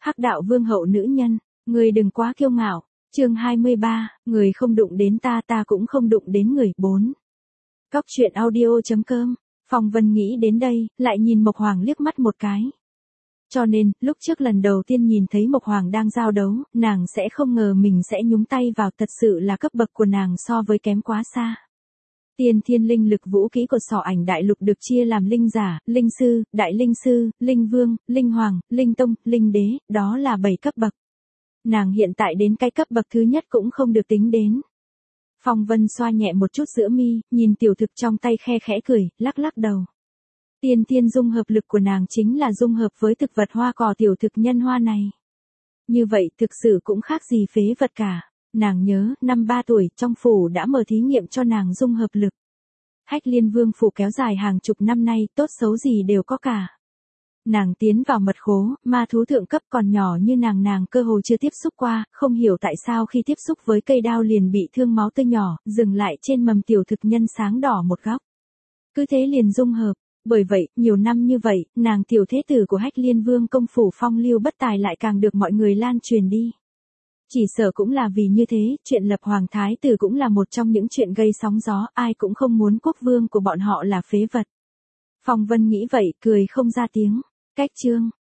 Hắc đạo vương hậu nữ nhân, người đừng quá kiêu ngạo. Chương 23, người không đụng đến ta cũng không đụng đến người. 4. Cóc truyện audio.com. Phong Vân nghĩ đến đây, lại nhìn Mộc Hoàng liếc mắt một cái. Cho nên, lúc trước lần đầu tiên nhìn thấy Mộc Hoàng đang giao đấu, nàng sẽ không ngờ mình sẽ nhúng tay vào, thật sự là cấp bậc của nàng so với kém quá xa. Tiên thiên linh lực vũ kỹ của Sỏ Ảnh Đại Lục được chia làm linh giả, linh sư, đại linh sư, linh vương, linh hoàng, linh tông, linh đế, đó là 7 cấp bậc. Nàng hiện tại đến cái cấp bậc thứ nhất cũng không được tính đến. Phong Vân xoa nhẹ một chút giữa mi, nhìn tiểu thực trong tay khe khẽ cười, lắc lắc đầu. Tiên thiên dung hợp lực của nàng chính là dung hợp với thực vật hoa cỏ tiểu thực nhân hoa này. Như vậy thực sự cũng khác gì phế vật cả. Nàng nhớ, năm 3 tuổi, trong phủ đã mở thí nghiệm cho nàng dung hợp lực. Hách Liên Vương phủ kéo dài hàng chục năm nay, tốt xấu gì đều có cả. Nàng tiến vào mật khố, ma thú thượng cấp còn nhỏ như nàng cơ hồ chưa tiếp xúc qua, không hiểu tại sao khi tiếp xúc với cây đao liền bị thương máu tươi nhỏ, dừng lại trên mầm tiểu thực nhân sáng đỏ một góc. Cứ thế liền dung hợp. Bởi vậy, nhiều năm như vậy, nàng tiểu thế tử của Hách Liên Vương công phủ phong lưu bất tài lại càng được mọi người lan truyền đi. Chỉ sợ cũng là vì như thế, chuyện lập hoàng thái tử cũng là một trong những chuyện gây sóng gió, ai cũng không muốn quốc vương của bọn họ là phế vật. Phong Vân nghĩ vậy, cười không ra tiếng. Cách chương.